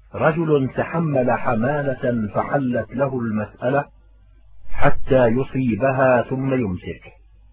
رجل تحمل حمالة فحلت له المسألة حتى يصيبها ثم يمسك.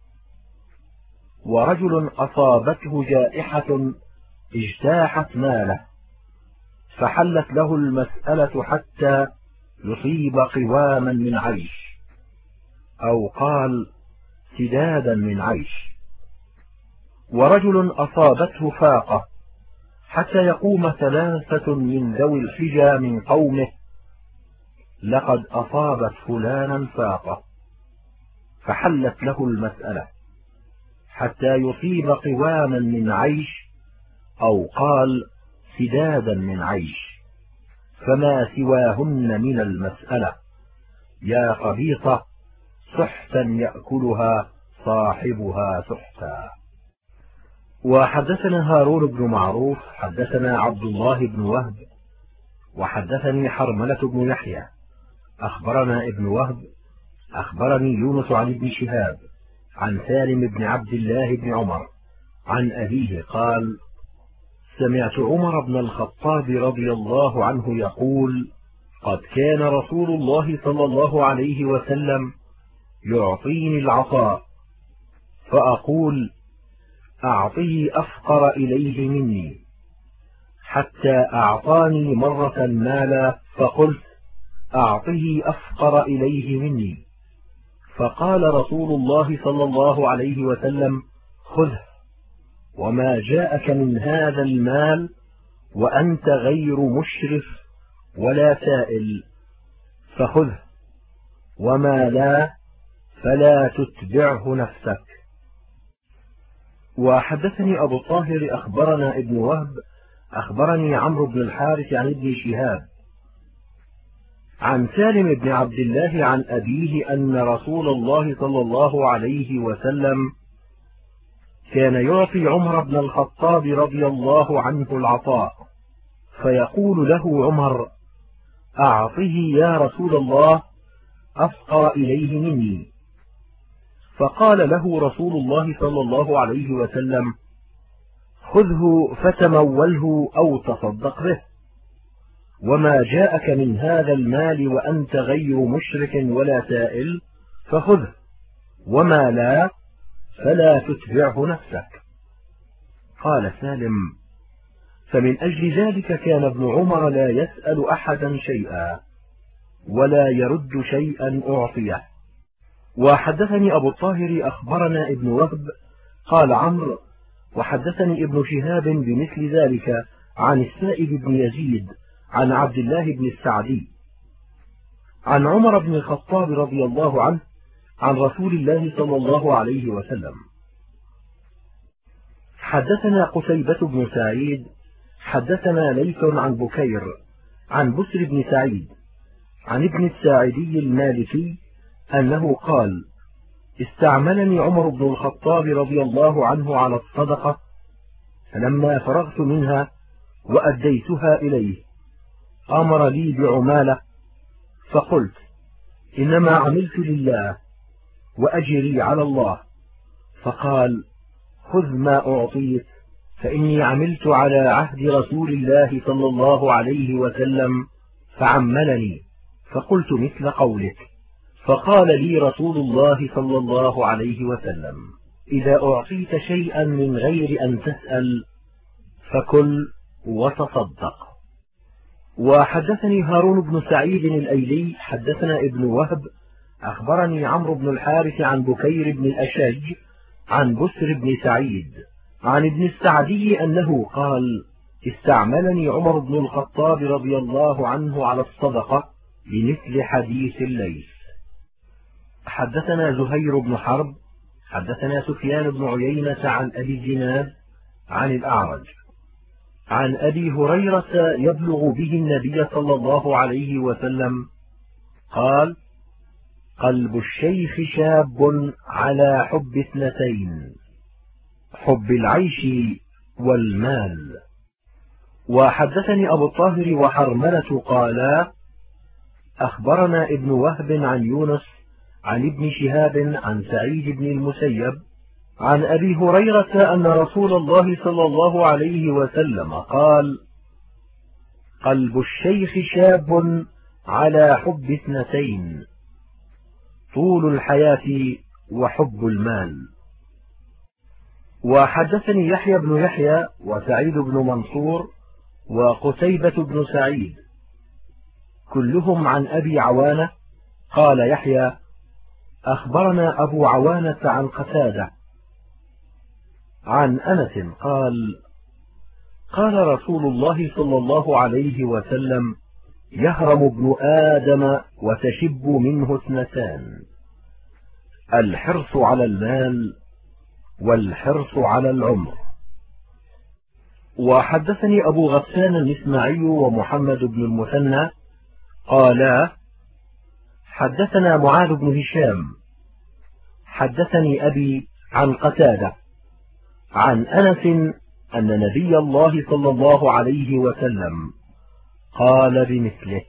ورجل أصابته جائحة اجتاحت ماله فحلت له المسألة حتى يصيب قواما من عيش، أو قال سدادا من عيش. ورجل أصابته فاقة حتى يقوم 3 من ذوي الحجى من قومه لقد أصابت فلانا فاقة، فحلت له المسألة حتى يصيب قواما من عيش، أو قال سدادا من عيش، فما سواهن من المسألة يا خبيثة سحتا يأكلها صاحبها سحتا. وحدثنا هارون بن معروف حدثنا عبد الله بن وهب وحدثني حرملة بن يحيى أخبرنا ابن وهب أخبرني يونس عن ابن شهاب عن سالم بن عبد الله بن عمر عن أبيه قال: سمعت عمر بن الخطاب رضي الله عنه يقول: قد كان رسول الله صلى الله عليه وسلم يعطيني العطاء فأقول: أعطه أفقر إليه مني، حتى أعطاني مرة مالا فقلت: أعطه أفقر إليه مني، فقال رسول الله صلى الله عليه وسلم: خذه، وما جاءك من هذا المال وأنت غير مشرف ولا سائل فخذه، وما لا فلا تتبعه نفسك. وحدثني أبو الطاهر أخبرنا ابن وهب أخبرني عمرو بن الحارث عن ابن شهاب عن سالم بن عبد الله عن أبيه أن رسول الله صلى الله عليه وسلم كان يعطي عمر بن الخطاب رضي الله عنه العطاء، فيقول له عمر: أعطه يا رسول الله أفقر إليه مني، فقال له رسول الله صلى الله عليه وسلم: خذه فتموله أو تصدق به، وما جاءك من هذا المال وأنت غير مشرك ولا سائل فخذه، وما لا فلا تتبعه نفسك. قال سالم: فمن أجل ذلك كان ابن عمر لا يسأل أحدا شيئا ولا يرد شيئا أعطيه. وحدثني أبو الطاهر أخبرنا ابن وهب قال عمرو: وحدثني ابن شهاب بمثل ذلك عن السائب بن يزيد عن عبد الله بن السعدي عن عمر بن الخطاب رضي الله عنه عن رسول الله صلى الله عليه وسلم. حدثنا قتيبة بن سعيد حدثنا ليث عن بكير عن بسر بن سعيد عن ابن الساعدي المالكي أنه قال: استعملني عمر بن الخطاب رضي الله عنه على الصدقة، فلما فرغت منها وأديتها إليه أمر لي بعمالة، فقلت: إنما عملت لله وأجري على الله، فقال: خذ ما أعطيت، فإني عملت على عهد رسول الله صلى الله عليه وسلم فعملني، فقلت مثل قولك، فقال لي رسول الله صلى الله عليه وسلم: إذا أعطيت شيئا من غير أن تسأل فكل وتصدق. وحدثني هارون بن سعيد الأيلي حدثنا ابن وهب أخبرني عمرو بن الحارث عن بكير بن الأشج عن بسر بن سعيد عن ابن السعدي أنه قال: استعملني عمر بن الخطاب رضي الله عنه على الصدقة بمثل حديث الليث. حدثنا زهير بن حرب حدثنا سفيان بن عيينة عن أبي الزناد عن الأعرج عن أبي هريرة يبلغ به النبي صلى الله عليه وسلم قال: قلب الشيخ شاب على حب 2: حب العيش والمال. وحدثني أبو الطاهر وحرملة قالا: أخبرنا ابن وهب عن يونس عن ابن شهاب عن سعيد بن المسيب عن أبي هريرة أن رسول الله صلى الله عليه وسلم قال: قلب الشيخ شاب على حب اثنتين، طول الحياة وحب المال. وحدثني يحيى بن يحيى وسعيد بن منصور وقتيبة بن سعيد كلهم عن أبي عوانة قال يحيى: أخبرنا أبو عوانة عن قتادة عن أنس قال: قال رسول الله صلى الله عليه وسلم: يهرم ابن آدم وتشب منه اثنتان، الحرص على المال والحرص على العمر. وحدثني أبو غسان المسمعي ومحمد بن المثنى قالا: حدثنا معاذ بن هشام حدثني أبي عن قتادة عن أنس أن نبي الله صلى الله عليه وسلم قال بمثله.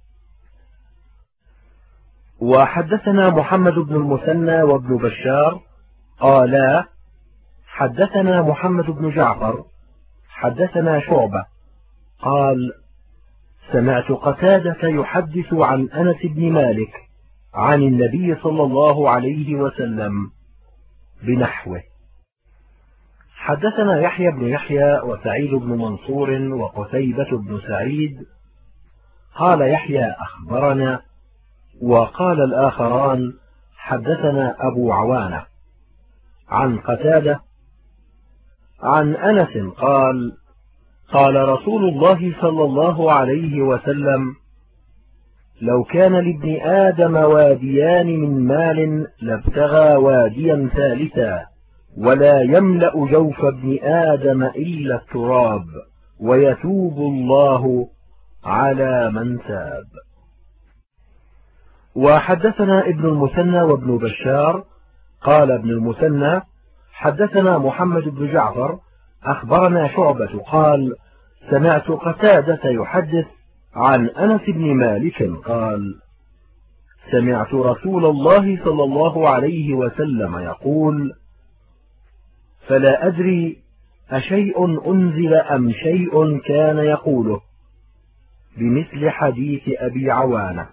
وحدثنا محمد بن المثنى وابن بشار قالا: حدثنا محمد بن جعفر حدثنا شعبة قال: سمعت قتادة يحدث عن أنس بن مالك عن النبي صلى الله عليه وسلم بنحوه. حدثنا يحيى بن يحيى وسعيد بن منصور وقتيبة بن سعيد قال يحيى: أخبرنا، وقال الآخران: حدثنا أبو عوانة عن قتادة عن أنس قال: قال رسول الله صلى الله عليه وسلم: لو كان لابن آدم واديان من مال لابتغى واديا ثالثا، ولا يملأ جوف ابن آدم إلا التراب، ويتوب الله على من تاب. وحدثنا ابن المثنى وابن بشار قال ابن المثنى: حدثنا محمد بن جعفر أخبرنا شعبة قال: سمعت قتادة يحدث عن أنس بن مالك قال: سمعت رسول الله صلى الله عليه وسلم يقول: فلا أدري أشيء أنزل أم شيء كان يقوله، بمثل حديث أبي عوانة.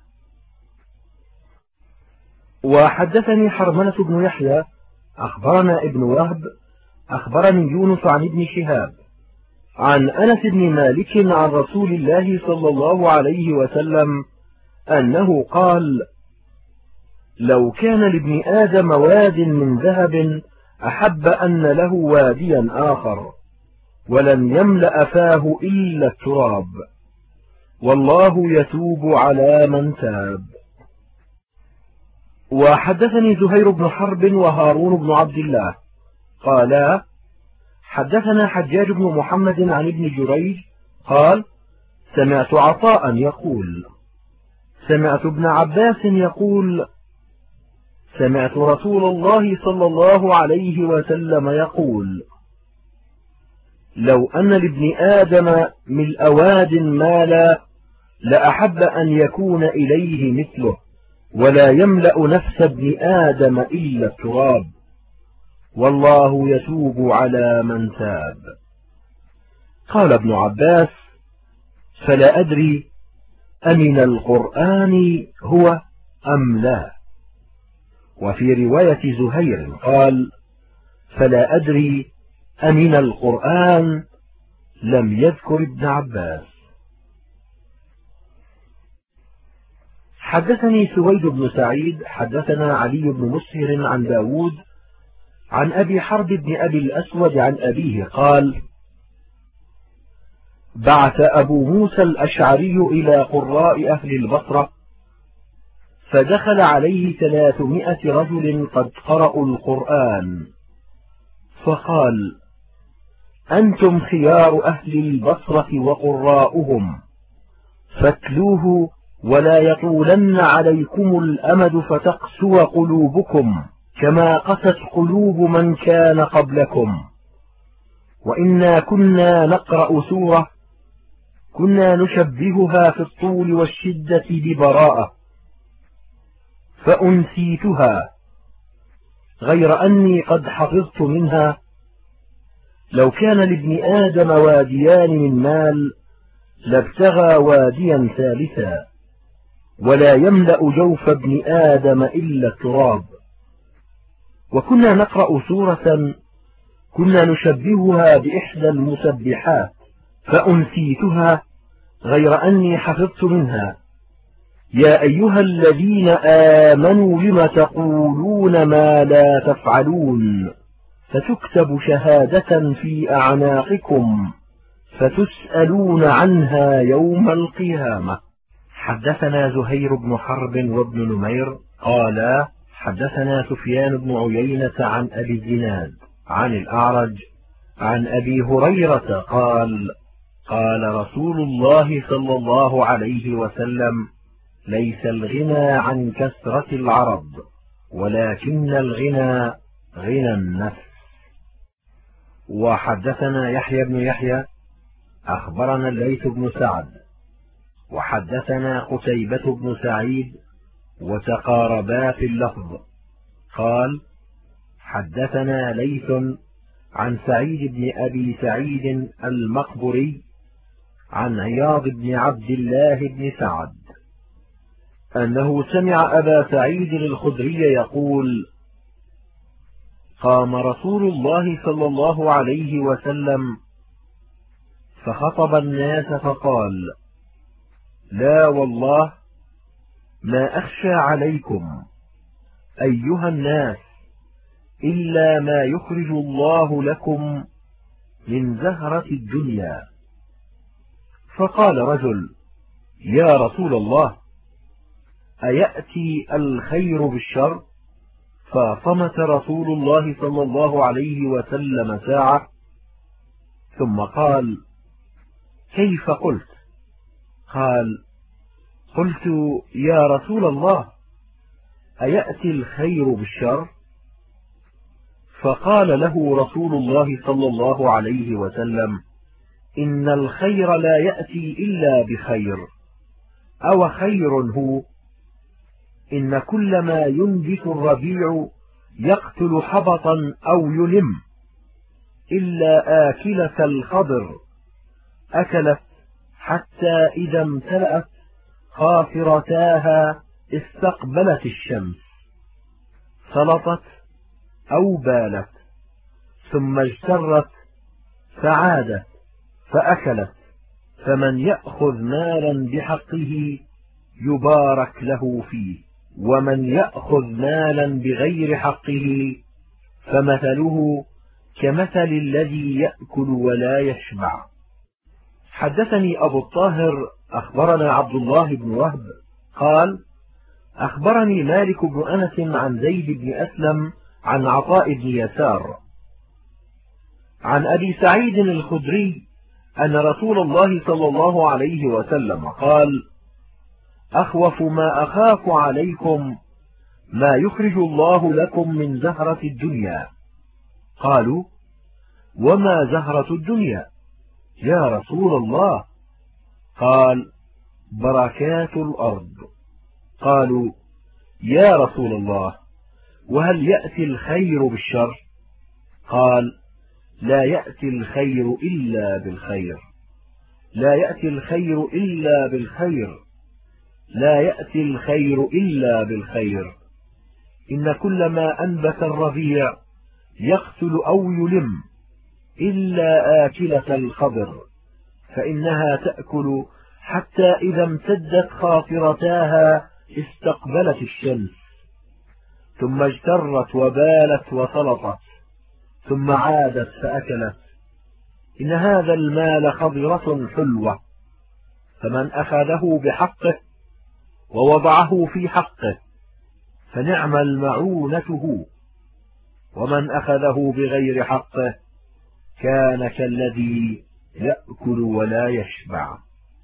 وحدثني حرملة بن يحيى أخبرنا ابن وهب أخبرني يونس عن ابن شهاب عن أنس بن مالك عن رسول الله صلى الله عليه وسلم أنه قال: لو كان لابن آدم واد من ذهب أحب أن له واديا آخر، ولن يملأ فاه إلا التراب، والله يتوب على من تاب. وحدثني زهير بن حرب وهارون بن عبد الله قالا: حدثنا حجاج بن محمد عن ابن جريج قال: سمعت عطاء يقول: سمعت ابن عباس يقول: سمعت رسول الله صلى الله عليه وسلم يقول: لو أن لابن آدم ملء واد مالا لأحب أن يكون إليه مثله، ولا يملأ نفس ابن آدم إلا التراب، والله يتوب على من تاب. قال ابن عباس: فلا أدري أمن القرآن هو أم لا. وفي رواية زهير قال: فلا أدري أمن القرآن، لم يذكر ابن عباس. حدثني سويد بن سعيد حدثنا علي بن مسهر عن داود عن أبي حرب بن أبي الأسود عن أبيه قال: بعث أبو موسى الأشعري إلى قراء أهل البصرة، فدخل عليه 300 رجل قد قرأوا القرآن، فقال: أنتم خيار أهل البصرة وقراؤهم، فاتلوه ولا يطولن عليكم الأمد فتقسو قلوبكم كما قست قلوب من كان قبلكم. وإنا كنا نقرأ سورة كنا نشبهها في الطول والشدة ببراءة، فأنسيتها، غير أني قد حفظت منها: لو كان لابن آدم واديان من مال لابتغى واديا ثالثا، ولا يملأ جوف ابن آدم إلا التراب. وكنا نقرأ سورة كنا نشبهها بإحدى المسبحات فأنسيتها، غير أني حفظت منها: يا أيها الذين آمنوا لم تقولون ما لا تفعلون، فتكتب شهادة في أعناقكم فتسألون عنها يوم القيامة. حدثنا زهير بن حرب وابن نمير قالا حدثنا سفيان بن عيينة عن أبي الزناد عن الأعرج عن أبي هريرة قال: قال رسول الله صلى الله عليه وسلم: ليس الغنى عن كثرة العرض، ولكن الغنى غنى النفس. وحدثنا يحيى بن يحيى أخبرنا الليث بن سعد وحدثنا قتيبة بن سعيد وتقاربا في اللفظ. قال: حدثنا ليث عن سعيد بن أبي سعيد المقبري عن عياض بن عبد الله بن سعد أنه سمع أبا سعيد الخدري يقول: قام رسول الله صلى الله عليه وسلم فخطب الناس فقال: لا والله ما أخشى عليكم أيها الناس إلا ما يخرج الله لكم من زهرة الدنيا. فقال رجل: يا رسول الله، أيأتي الخير بالشر؟ فصمت رسول الله صلى الله عليه وسلم ساعة، ثم قال: كيف قلت؟ قال: قلت يا رسول الله، أيأتي الخير بالشر؟ فقال له رسول الله صلى الله عليه وسلم: إن الخير لا يأتي إلا بخير، أو خير هو؟ إن كل ما ينبت الربيع يقتل حبطا أو يلم، إلا آكلة الخضر أكلت حتى إذا امتلأت خاصرتاها استقبلت الشمس، سلطت أو بالت، ثم اجترت فعادت فأكلت، فمن يأخذ مالا بحقه يبارك له فيه، ومن يأخذ مالا بغير حقه فمثله كمثل الذي يأكل ولا يشبع. حدثني أبو الطاهر أخبرنا عبد الله بن وهب قال: أخبرني مالك بن أنس عن زيد بن أسلم عن عطاء بن يسار عن أبي سعيد الخدري أن رسول الله صلى الله عليه وسلم قال: أخوف ما أخاف عليكم ما يخرج الله لكم من زهرة الدنيا. قالوا: وما زهرة الدنيا يا رسول الله؟ قال: بركات الأرض. قالوا: يا رسول الله، وهل يأتي الخير بالشر؟ قال: لا يأتي الخير إلا بالخير، لا يأتي الخير إلا بالخير، لا يأتي الخير إلا بالخير. إن كل ما أنبت الربيع يقتل أو يلم إلا آكلة الخضر، فإنها تأكل حتى إذا امتدت خاصرتاها استقبلت الشمس، ثم اجترت وبالت وسلطت، ثم عادت فأكلت. إن هذا المال خضرة حلوة، فمن أخذه بحقه ووضعه في حقه فنعم المعونة، ومن أخذه بغير حقه كان كالذي يأكل ولا يشبع.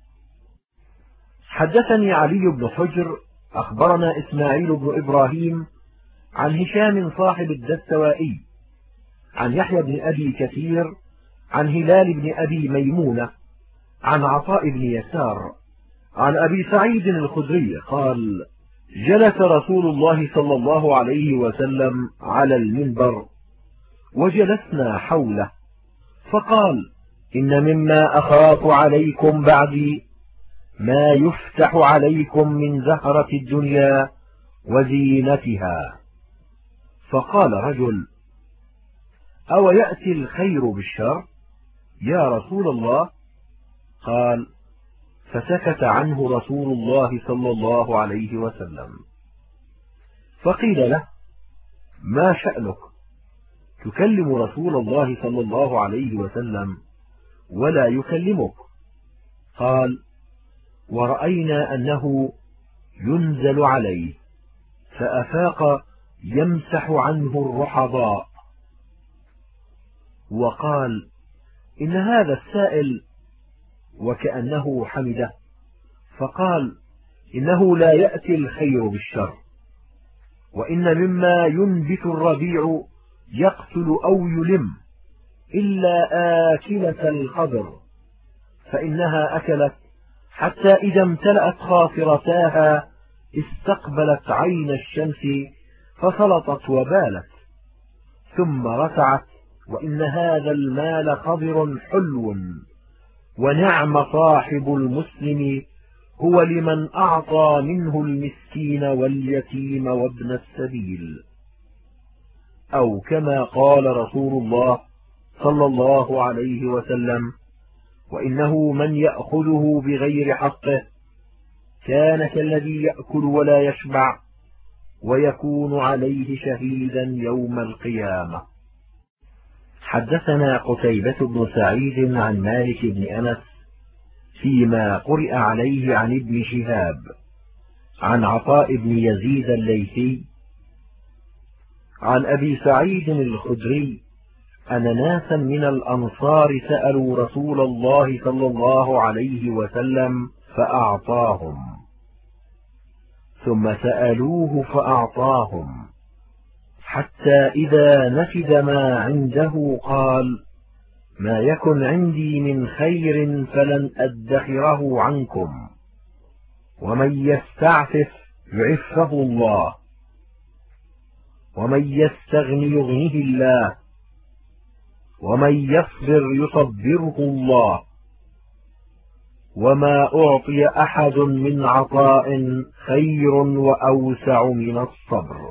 حدثني علي بن حجر أخبرنا إسماعيل بن إبراهيم عن هشام صاحب الدستوائي عن يحيى بن أبي كثير عن هلال بن أبي ميمونة عن عطاء بن يسار عن أبي سعيد الخدري قال: جلس رسول الله صلى الله عليه وسلم على المنبر وجلسنا حوله، فقال: إن مما أخاف عليكم بعدي ما يفتح عليكم من زهرة الدنيا وزينتها. فقال رجل: أو يأتي الخير بالشر يا رسول الله؟ قال: فسكت عنه رسول الله صلى الله عليه وسلم. فقيل له: ما شأنك تكلم رسول الله صلى الله عليه وسلم ولا يكلمك؟ قال: ورأينا أنه ينزل عليه فأفاق يمسح عنه الرحضاء. وقال: إن هذا السائل، وكأنه حمده، فقال: إنه لا يأتي الخير بالشر، وإن مما ينبت الربيع يقتل أو يلم إلا آكلة الخضر، فإنها أكلت حتى إذا امتلأت خاصرتاها استقبلت عين الشمس فسلطت وبالت، ثم رتعت، وإن هذا المال خضر حلو، ونعم صاحب المسلم هو لمن أعطى منه المسكين واليتيم وابن السبيل. أو كما قال رسول الله صلى الله عليه وسلم: وإنه من يأخذه بغير حقه كان كالذي يأكل ولا يشبع، ويكون عليه شهيدا يوم القيامة. حدثنا قتيبة بن سعيد عن مالك بن أنس فيما قرئ عليه عن ابن شهاب عن عطاء بن يزيد الليثي عن أبي سعيد الخدري أن ناسا من الأنصار سألوا رسول الله صلى الله عليه وسلم فأعطاهم، ثم سألوه فأعطاهم، حتى إذا نفد ما عنده قال: ما يكن عندي من خير فلن أدخره عنكم، ومن يستعفف يعفه الله، ومن يستغن يغنه الله، ومن يصبر يصبره الله، وما أعطي أحد من عطاء خير وأوسع من الصبر.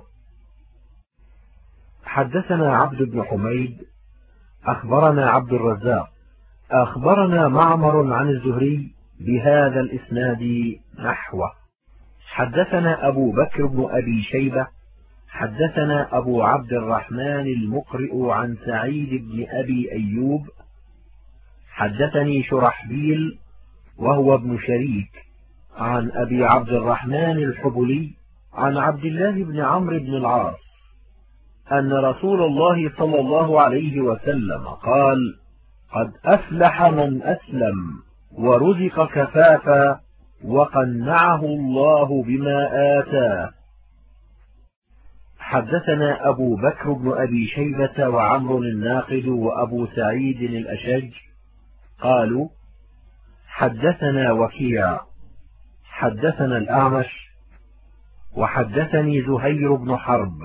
حدثنا عبد بن حميد أخبرنا عبد الرزاق أخبرنا معمر عن الزهري بهذا الإسناد نحوه. حدثنا أبو بكر بن أبي شيبة حدثنا أبو عبد الرحمن المقرئ عن سعيد بن أبي أيوب حدثني شرحبيل وهو ابن شريك عن أبي عبد الرحمن الحبلي عن عبد الله بن عمرو بن العاص أن رسول الله صلى الله عليه وسلم قال: قد أفلح من أسلم ورزق كفافا وقنعه الله بما آتاه. حدثنا أبو بكر بن أبي شيبة وعمر الناقد وأبو سعيد الأشج قالوا: حدثنا وكيع حدثنا الأعمش وحدثني زهير بن حرب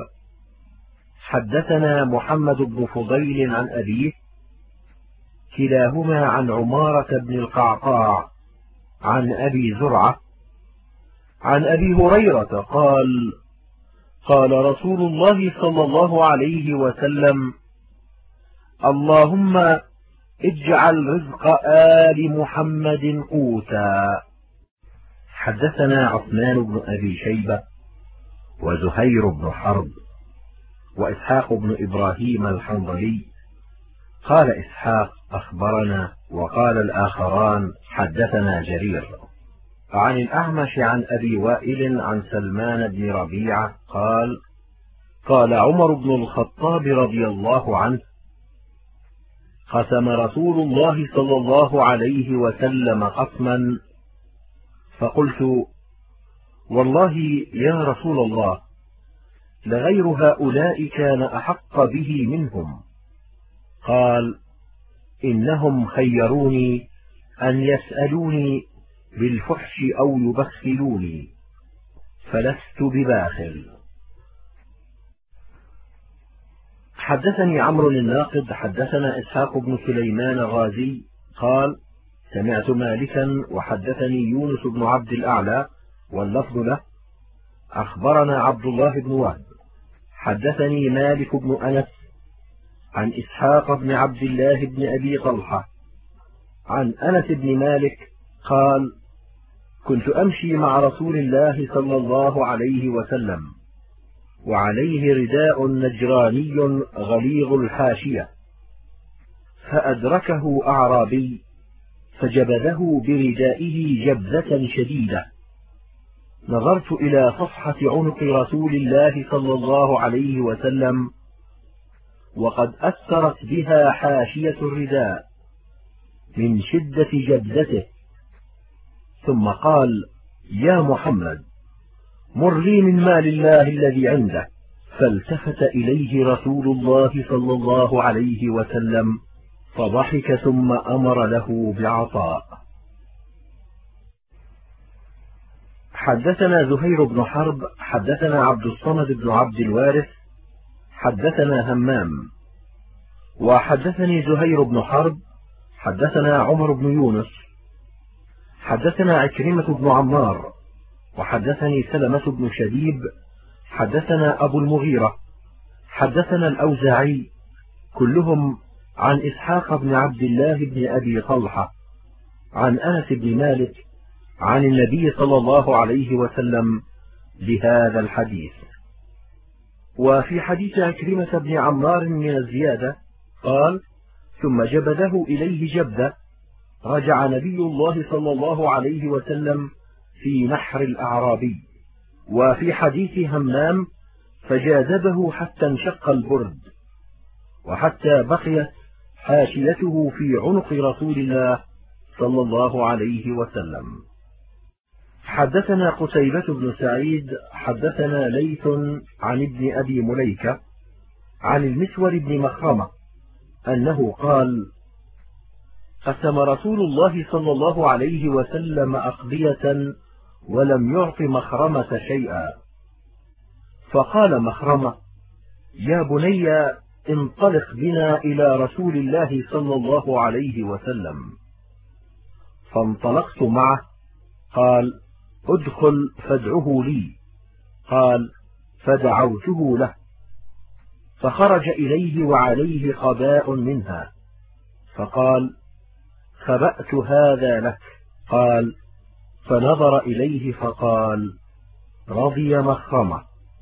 حدثنا محمد بن فضيل عن أبيه كلاهما عن عمارة بن القعقاع عن أبي زرعة عن أبي هريرة قال: قال رسول الله صلى الله عليه وسلم: اللهم اجعل رزق آل محمد قوتا. حدثنا عثمان بن أبي شيبة وزهير بن حرب وإسحاق بن إبراهيم الحنظلي. قال إسحاق: أخبرنا، وقال الآخران: حدثنا جرير. عن الأعمش عن أبي وائل عن سلمان بن ربيعة قال: قال عمر بن الخطاب رضي الله عنه: قسم رسول الله صلى الله عليه وسلم قسما، فقلت: والله يا رسول الله، لغير هؤلاء كان أحق به منهم. قال: إنهم خيروني أن يسألوني بالفحش أو يبخلوني، فلست بباخل. حدثني عمرو الناقد حدثنا إسحاق بن سليمان الرازي قال: سمعت مالكا وحدثني يونس بن عبد الأعلى واللفظ له: أخبرنا عبد الله بن وهب حدثني مالك بن أنس عن إسحاق بن عبد الله بن أبي طلحة عن أنس بن مالك قال: كنت أمشي مع رسول الله صلى الله عليه وسلم وعليه رداء نجراني غليظ الحاشية، فأدركه أعرابي فجبذه بردائه جبذة شديدة، نظرت إلى صفحة عنق رسول الله صلى الله عليه وسلم وقد أثرت بها حاشية الرداء من شدة جبذته، ثم قال: يا محمد، مر لي من مال الله الذي عنده. فالتفت إليه رسول الله صلى الله عليه وسلم فضحك ثم أمر له بعطاء. حدثنا زهير بن حرب حدثنا عبد الصمد بن عبد الوارث حدثنا همام وحدثني زهير بن حرب حدثنا عمر بن يونس حدثنا عكرمة بن عمار وحدثني سلمة بن شبيب حدثنا أبو المغيرة حدثنا الأوزاعي كلهم عن إسحاق بن عبد الله بن أبي طلحة عن أنس بن مالك عن النبي صلى الله عليه وسلم بهذا الحديث. وفي حديث عكرمة بن عمار من الزيادة قال: ثم جبذه إليه جبذة، رجع نبي الله صلى الله عليه وسلم في نحر الأعرابي. وفي حديث همام: فجاذبه حتى انشق البرد، وحتى بقيت حاشيته في عنق رسول الله صلى الله عليه وسلم. حدثنا قتيبة بن سعيد حدثنا ليث عن ابن أبي مليكة عن المسور بن مخرمة أنه قال: قسم رسول الله صلى الله عليه وسلم أقضية ولم يعط مخرمة شيئا، فقال مخرمة: يا بني، انطلق بنا إلى رسول الله صلى الله عليه وسلم. فانطلقت معه. قال: ادخل فادعه لي. قال: فدعوته له، فخرج إليه وعليه قباء منها، فقال: خبأت هذا لك. قال: فنظر إليه فقال: رضي مخرمة.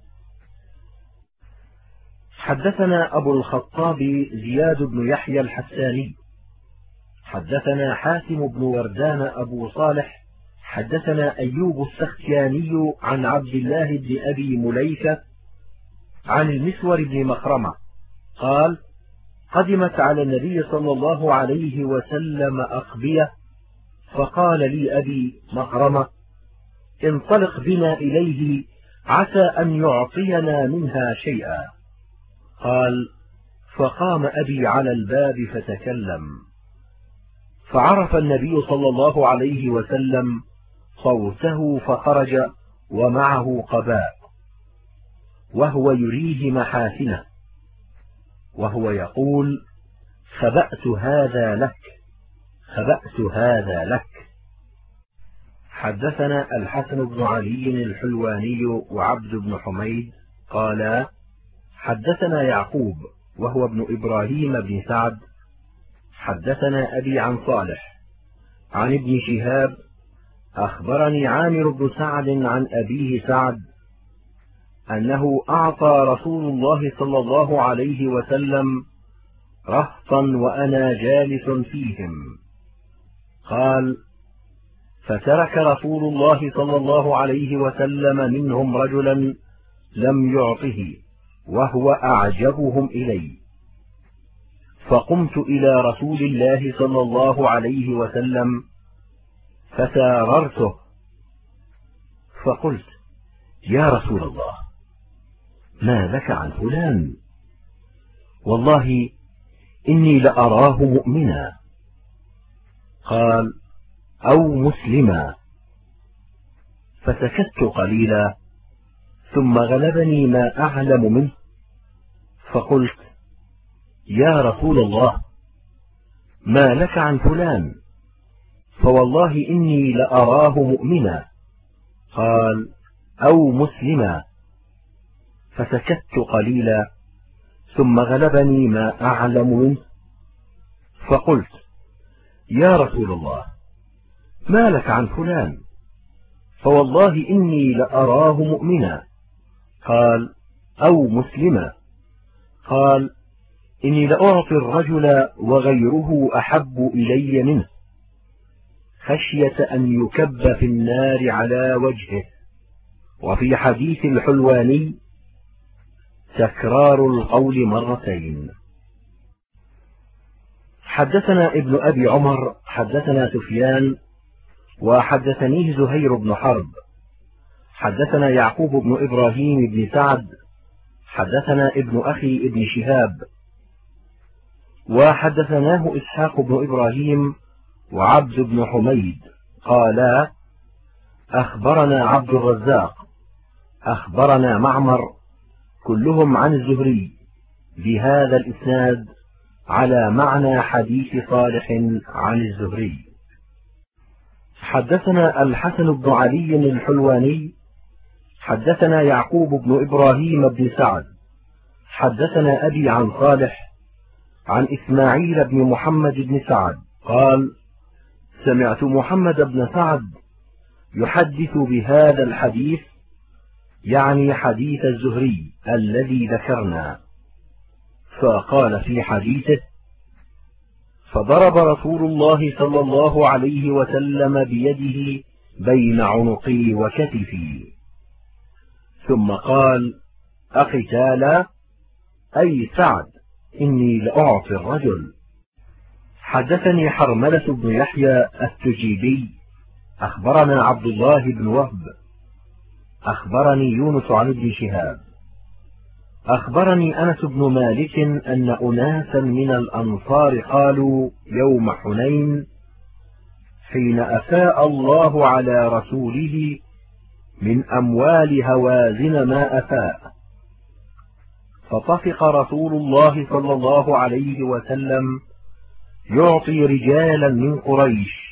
حدثنا أبو الخطاب زياد بن يحيى الحساني حدثنا حاتم بن وردان أبو صالح حدثنا أيوب السختياني عن عبد الله بن أبي مليكة عن المسور بن مخرمة قال: قدمت على النبي صلى الله عليه وسلم أقبية، فقال لي أبي مخرمة: انطلق بنا إليه عسى أن يعطينا منها شيئا. قال: فقام أبي على الباب فتكلم، فعرف النبي صلى الله عليه وسلم صوته فخرج ومعه قباء، وهو يريه محاسنه، وهو يقول: خبأت هذا لك، خبأت هذا لك. حدثنا الحسن بن علي الحلواني وعبد بن حميد قالا: حدثنا يعقوب وهو ابن إبراهيم بن سعد حدثنا أبي عن صالح عن ابن شهاب أخبرني عامر بن سعد عن أبيه سعد أنه أعطى رسول الله صلى الله عليه وسلم رهطا وأنا جالس فيهم. قال: فترك رسول الله صلى الله عليه وسلم منهم رجلا لم يعطه وهو أعجبهم إلي، فقمت إلى رسول الله صلى الله عليه وسلم فساررته، فقلت: يا رسول الله، ما لك عن فلان؟ والله إني لأراه مؤمنا. قال: أو مسلما. فسكت قليلا ثم غلبني ما أعلم منه، فقلت: يا رسول الله، ما لك عن فلان؟ فوالله إني لأراه مؤمنا. قال: أو مسلما. فسكت قليلا، ثم غلبني ما أعلم منه، فقلت: يا رسول الله، ما لك عن فلان؟ فوالله إني لأراه مؤمنا. قال: أو مسلما. قال: إني لأعطي الرجل وغيره أحب إلي منه، خشية أن يكب في النار على وجهه. وفي حديث الحلواني: تكرار القول مرتين. حدثنا ابن أبي عمر حدثنا سفيان وحدثنيه زهير بن حرب حدثنا يعقوب بن إبراهيم بن سعد حدثنا ابن أخي ابن شهاب وحدثناه إسحاق بن إبراهيم وعبد بن حميد قالا: أخبرنا عبد الرزاق أخبرنا معمر كلهم عن الزهري بهذا الإسناد على معنى حديث صالح عن الزهري. حدثنا الحسن بن علي الحلواني حدثنا يعقوب بن إبراهيم بن سعد حدثنا أبي عن صالح عن إسماعيل بن محمد بن سعد قال: سمعت محمد بن سعد يحدث بهذا الحديث، يعني حديث الزهري الذي ذكرنا، فقال في حديثه: فضرب رسول الله صلى الله عليه وسلم بيده بين عنقي وكتفي، ثم قال: أقتالا؟ أي سعد، إني لأعطي الرجل. حدثني حرملة بن يحيى التجيبي أخبرنا عبد الله بن وهب أخبرني يونس عن ابن شهاب أخبرني أنس بن مالك أن أناسا من الأنصار قالوا يوم حنين حين أفاء الله على رسوله من أموال هوازن ما أفاء، فطفق رسول الله صلى الله عليه وسلم يعطي رجالا من قريش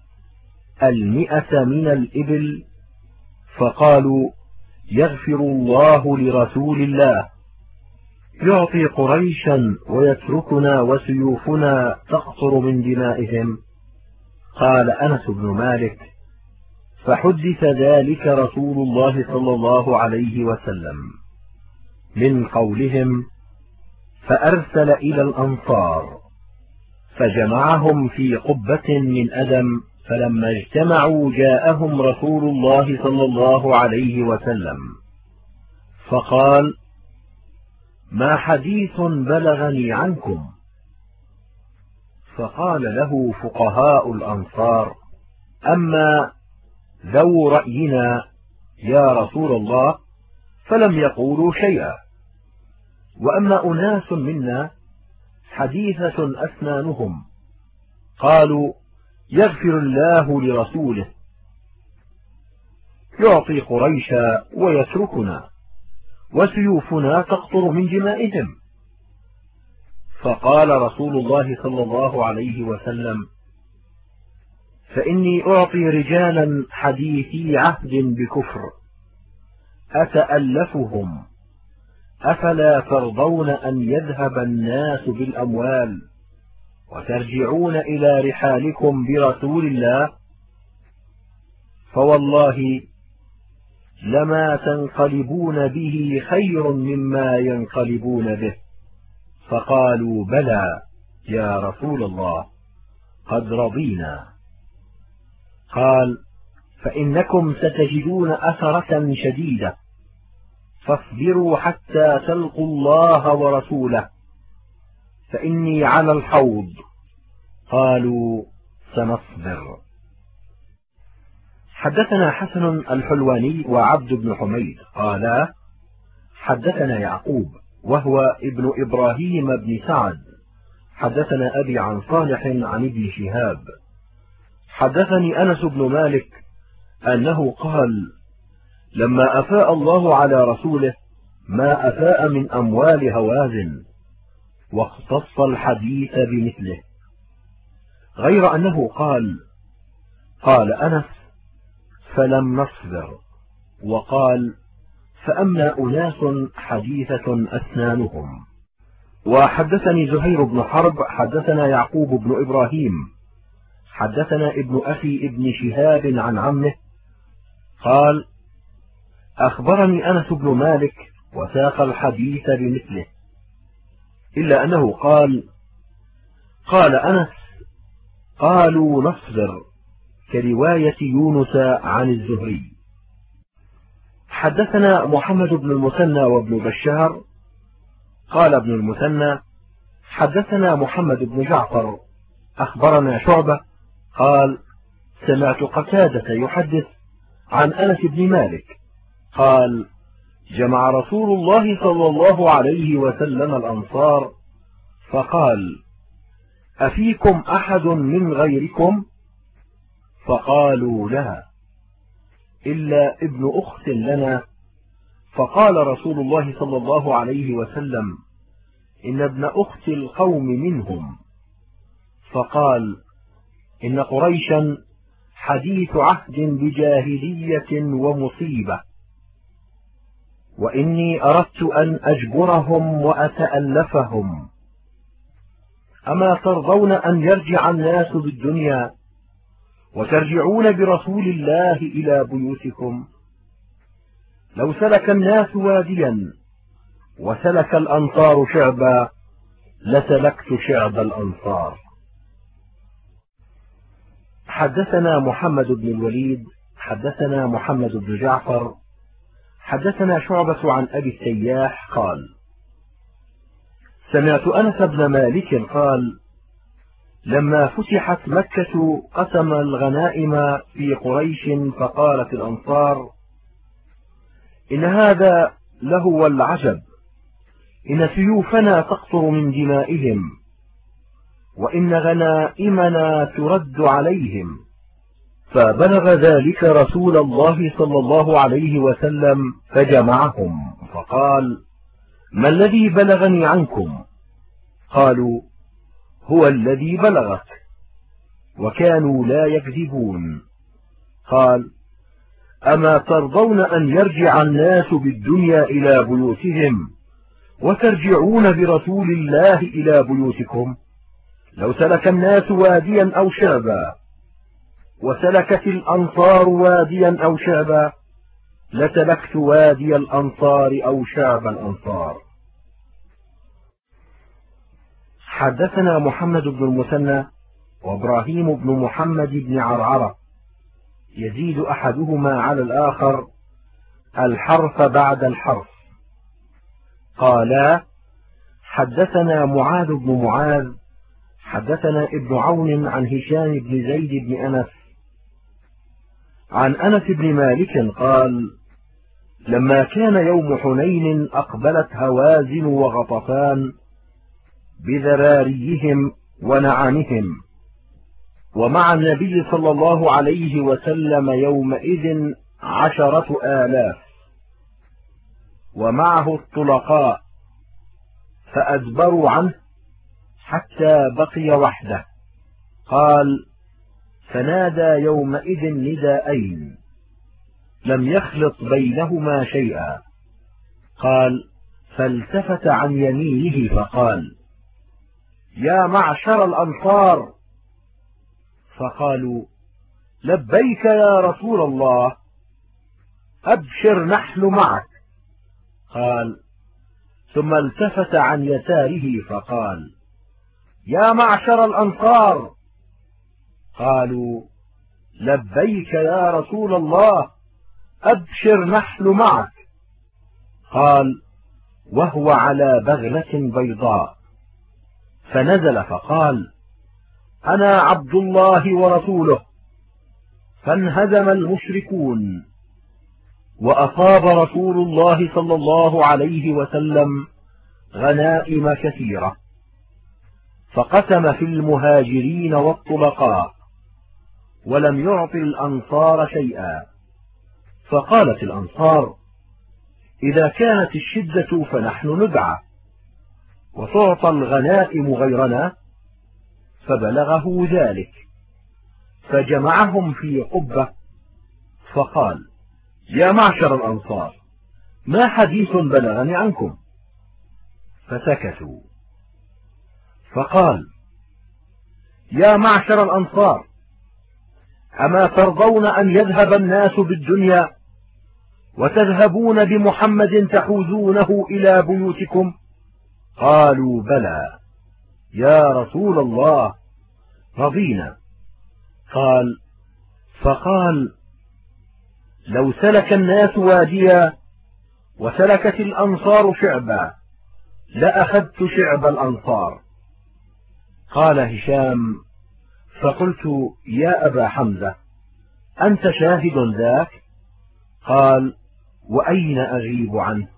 100 من الإبل، فقالوا: يغفر الله لرسول الله، يعطي قريشا ويتركنا وسيوفنا تقطر من دمائهم. قال أنس بن مالك: فحدث ذلك رسول الله صلى الله عليه وسلم من قولهم، فأرسل إلى الأنصار فجمعهم في قبة من أدم، فلما اجتمعوا جاءهم رسول الله صلى الله عليه وسلم فقال: ما حديث بلغني عنكم؟ فقال له فقهاء الأنصار: أما ذو رأينا يا رسول الله فلم يقولوا شيئا، وأما أناس منا حديثة أسنانهم قالوا: يغفر الله لرسوله، يعطي قريشا ويتركنا وسيوفنا تقطر من دمائهم. فقال رسول الله صلى الله عليه وسلم: فإني أعطي رجالا حديثي عهد بكفر أتألفهم، أفلا ترضون أن يذهب الناس بالأموال وترجعون إلى رحالكم برسول الله؟ فوالله لما تنقلبون به خير مما ينقلبون به. فقالوا: بلى يا رسول الله، قد رضينا. قال: فإنكم ستجدون أثرة شديدة، فاصبروا حتى تلقوا الله ورسوله، فإني على الحوض. قالوا: سنصبر. حدثنا حسن الحلواني وعبد بن حميد قالا: حدثنا يعقوب وهو ابن إبراهيم بن سعد حدثنا أبي عن صالح عن ابن شهاب حدثني أنس بن مالك أنه قال: لما أفاء الله على رسوله ما أفاء من أموال هوازن، واختص الحديث بمثله. غير أنه قال أنس: فلم نصبر. وقال: فأما أناس حديثة أسنانهم. وحدثني زهير بن حرب حدثنا يعقوب بن إبراهيم حدثنا ابن أخي ابن شهاب عن عمه قال: أخبرني أنس بن مالك وساق الحديث بمثله، إلا أنه قال أنس: قالوا نصبر، كرواية يونس عن الزهري. حدثنا محمد بن المثنى وابن بشار قال ابن المثنى: حدثنا محمد بن جعفر أخبرنا شعبة قال: سمعت قتادة يحدث عن أنس بن مالك قال: جمع رسول الله صلى الله عليه وسلم الأنصار فقال: أفيكم أحد من غيركم؟ فقالوا: لا، إلا ابن أخت لنا. فقال رسول الله صلى الله عليه وسلم: إن ابن أخت القوم منهم. فقال: إن قريشا حديث عهد بجاهلية ومصيبة، وإني أردت أن أجبرهم وأتألفهم. أما ترضون أن يرجع الناس بالدنيا وترجعون برسول الله إلى بيوتكم؟ لو سلك الناس واديا وسلك الأنصار شعبا لسلكت شعب الأنصار. حدثنا محمد بن الوليد حدثنا محمد بن جعفر حدثنا شعبة عن أبي التياح قال: سمعت أنس بن مالك قال: لما فتحت مكة قسم الغنائم في قريش، فقالت الأنصار: إن هذا لهو العجب، إن سيوفنا تقطر من دمائهم، وإن غنائمنا ترد عليهم. فبلغ ذلك رسول الله صلى الله عليه وسلم فجمعهم فقال: ما الذي بلغني عنكم؟ قالوا: هو الذي بلغك. وكانوا لا يكذبون. قال: أما ترضون أن يرجع الناس بالدنيا إلى بيوتهم وترجعون برسول الله إلى بيوتكم؟ لو سلك الناس واديا أو شعبا وسلكت الأنصار واديا أو شعبا لسلكت وادي الأنصار أو شعب الأنصار. حدثنا محمد بن المثنى وإبراهيم بن محمد بن عرعرة يزيد أحدهما على الآخر الحرف بعد الحرف قالا: حدثنا معاذ بن معاذ حدثنا ابن عون عن هشام بن زيد بن أنس عن أنس بن مالك قال: لما كان يوم حنين أقبلت هوازن وغطفان بذراريهم ونعمهم، ومع النبي صلى الله عليه وسلم يومئذ 10,000 ومعه الطلقاء، فأدبروا عنه حتى بقي وحده. قال: فنادى يومئذ نداءين لم يخلط بينهما شيئا. قال: فالتفت عن يمينه فقال: يا معشر الأنصار. فقالوا: لبيك يا رسول الله، أبشر نحن معك. قال: ثم التفت عن يساره فقال: يا معشر الأنصار. قالوا: لبيك يا رسول الله، أبشر نحن معك. قال: وهو على بغلة بيضاء، فنزل فقال: أنا عبد الله ورسوله. فانهزم المشركون، وأصاب رسول الله صلى الله عليه وسلم غنائم كثيرة، فقسم في المهاجرين والطلقاء، ولم يعط الأنصار شيئا. فقالت الأنصار: إذا كانت الشدة فنحن ندعى وتعطى الغنائم غيرنا. فبلغه ذلك، فجمعهم في قبة فقال: يا معشر الأنصار، ما حديث بلغني عنكم؟ فسكتوا. فقال: يا معشر الأنصار، أما ترضون أن يذهب الناس بالدنيا وتذهبون بمحمد تحوزونه إلى بيوتكم؟ قالوا: بلى يا رسول الله، رضينا. فقال: لو سلك الناس واديا وسلكت الأنصار شعبا لأخذت شعب الأنصار. قال هشام: فقلت: يا أبا حمزة، أنت شاهد ذاك؟ قال: وأين أغيب عنه؟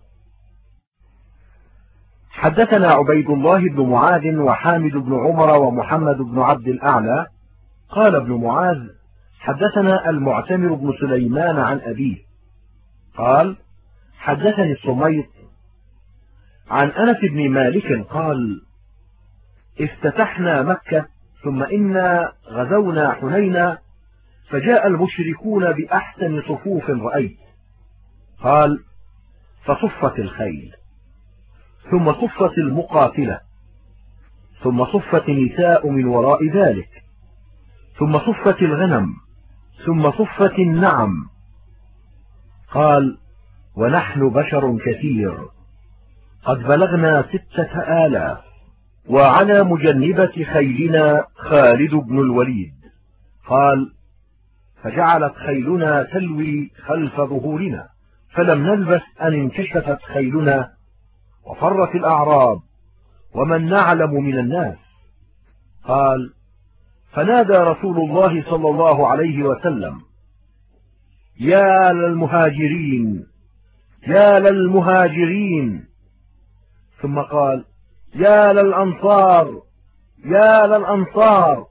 حدثنا عبيد الله بن معاذ وحامد بن عمر ومحمد بن عبد الأعلى قال ابن معاذ: حدثنا المعتمر بن سليمان عن أبيه قال: حدثني الصميط عن أنس بن مالك قال: افتتحنا مكة ثم إنا غزونا حنينا، فجاء المشركون بأحسن صفوف رأيت. قال: فصفت الخيل، ثم صفت المقاتلة، ثم صفت النساء من وراء ذلك، ثم صفت الغنم، ثم صفت النعم. قال: ونحن بشر كثير قد بلغنا 6000، وعلى مجنبة خيلنا خالد بن الوليد. قال: فجعلت خيلنا تلوي خلف ظهورنا، فلم نلبث أن انكشفت خيلنا وفرت الأعراب ومن نعلم من الناس. قال: فنادى رسول الله صلى الله عليه وسلم: يا للمهاجرين، يا للمهاجرين. ثم قال: يا للأنصار، يا للأنصار.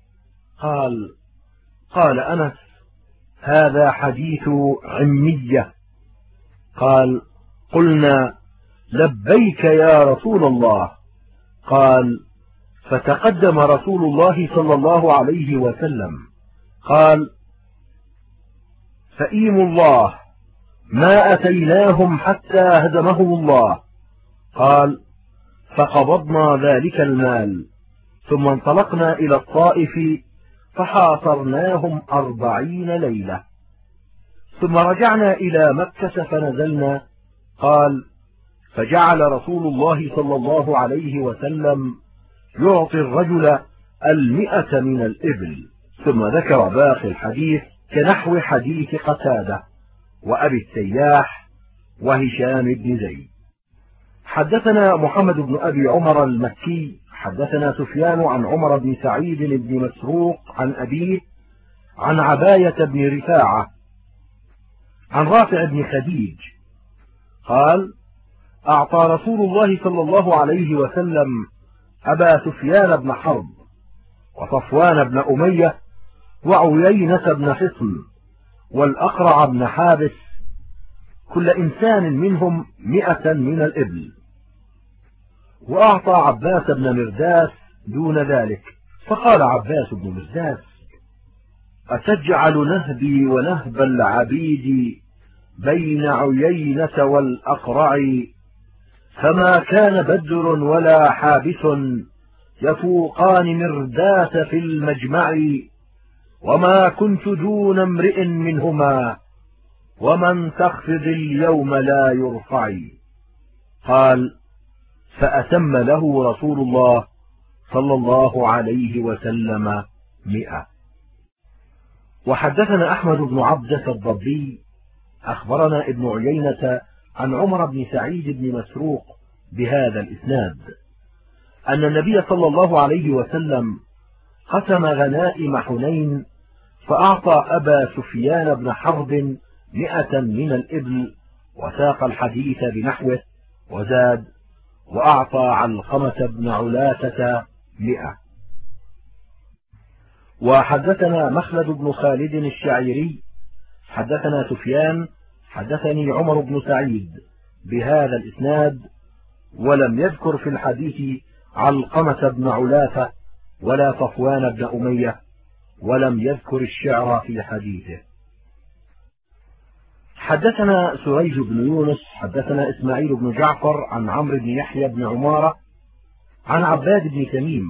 قال أنس: هذا حديث عمية. قال: قلنا: لبيك يا رسول الله. قال: فتقدم رسول الله صلى الله عليه وسلم قال: فإيم الله ما أتيناهم حتى هدمهم الله. قال: فقبضنا ذلك المال، ثم انطلقنا إلى الطائف فحاصرناهم 40 ليلة، ثم رجعنا إلى مكة فنزلنا. قال: فجعل رسول الله صلى الله عليه وسلم يعطي الرجل 100 من الإبل، ثم ذكر باقي الحديث كنحو حديث قتادة وأبي التياح وهشام بن زيد. حدثنا محمد بن أبي عمر المكي حدثنا سفيان عن عمر بن سعيد بن مسروق عن أبيه عن عباية بن رفاعة عن رافع بن خديج قال: أعطى رسول الله صلى الله عليه وسلم أبا سفيان بن حرب وصفوان بن أمية وعيينة بن حصن والأقرع بن حابس كل إنسان منهم 100 من الإبل، وأعطى عباس بن مرداس دون ذلك. فقال عباس بن مرداس: أتجعل نهبي ونهب العبيد بين عيينة والأقرع؟ فما كان بدر ولا حابس يفوقان مرداس في المجمع، وما كنت دون امرئ منهما، ومن تخفض اليوم لا يرفع. قال: فأتم له رسول الله صلى الله عليه وسلم 100. وحدثنا أحمد بن عبدة الضبي أخبرنا ابن عيينة عن عمر بن سعيد بن مسروق بهذا الإسناد أن النبي صلى الله عليه وسلم قسم غنائم حنين، فأعطى أبا سفيان بن حرب 100 من الإبل، وساق الحديث بنحوه وزاد: وأعطى علقمة بن علاسة 100. وحدثنا مخلد بن خالد الشعيري حدثنا سفيان حدثني عمر بن سعيد بهذا الإسناد، ولم يذكر في الحديث علقمة بن علاسة ولا صفوان بن أمية، ولم يذكر الشعر في حديثه. حدثنا سريج بن يونس حدثنا إسماعيل بن جعفر عن عمرو بن يحيى بن عمارة عن عباد بن تميم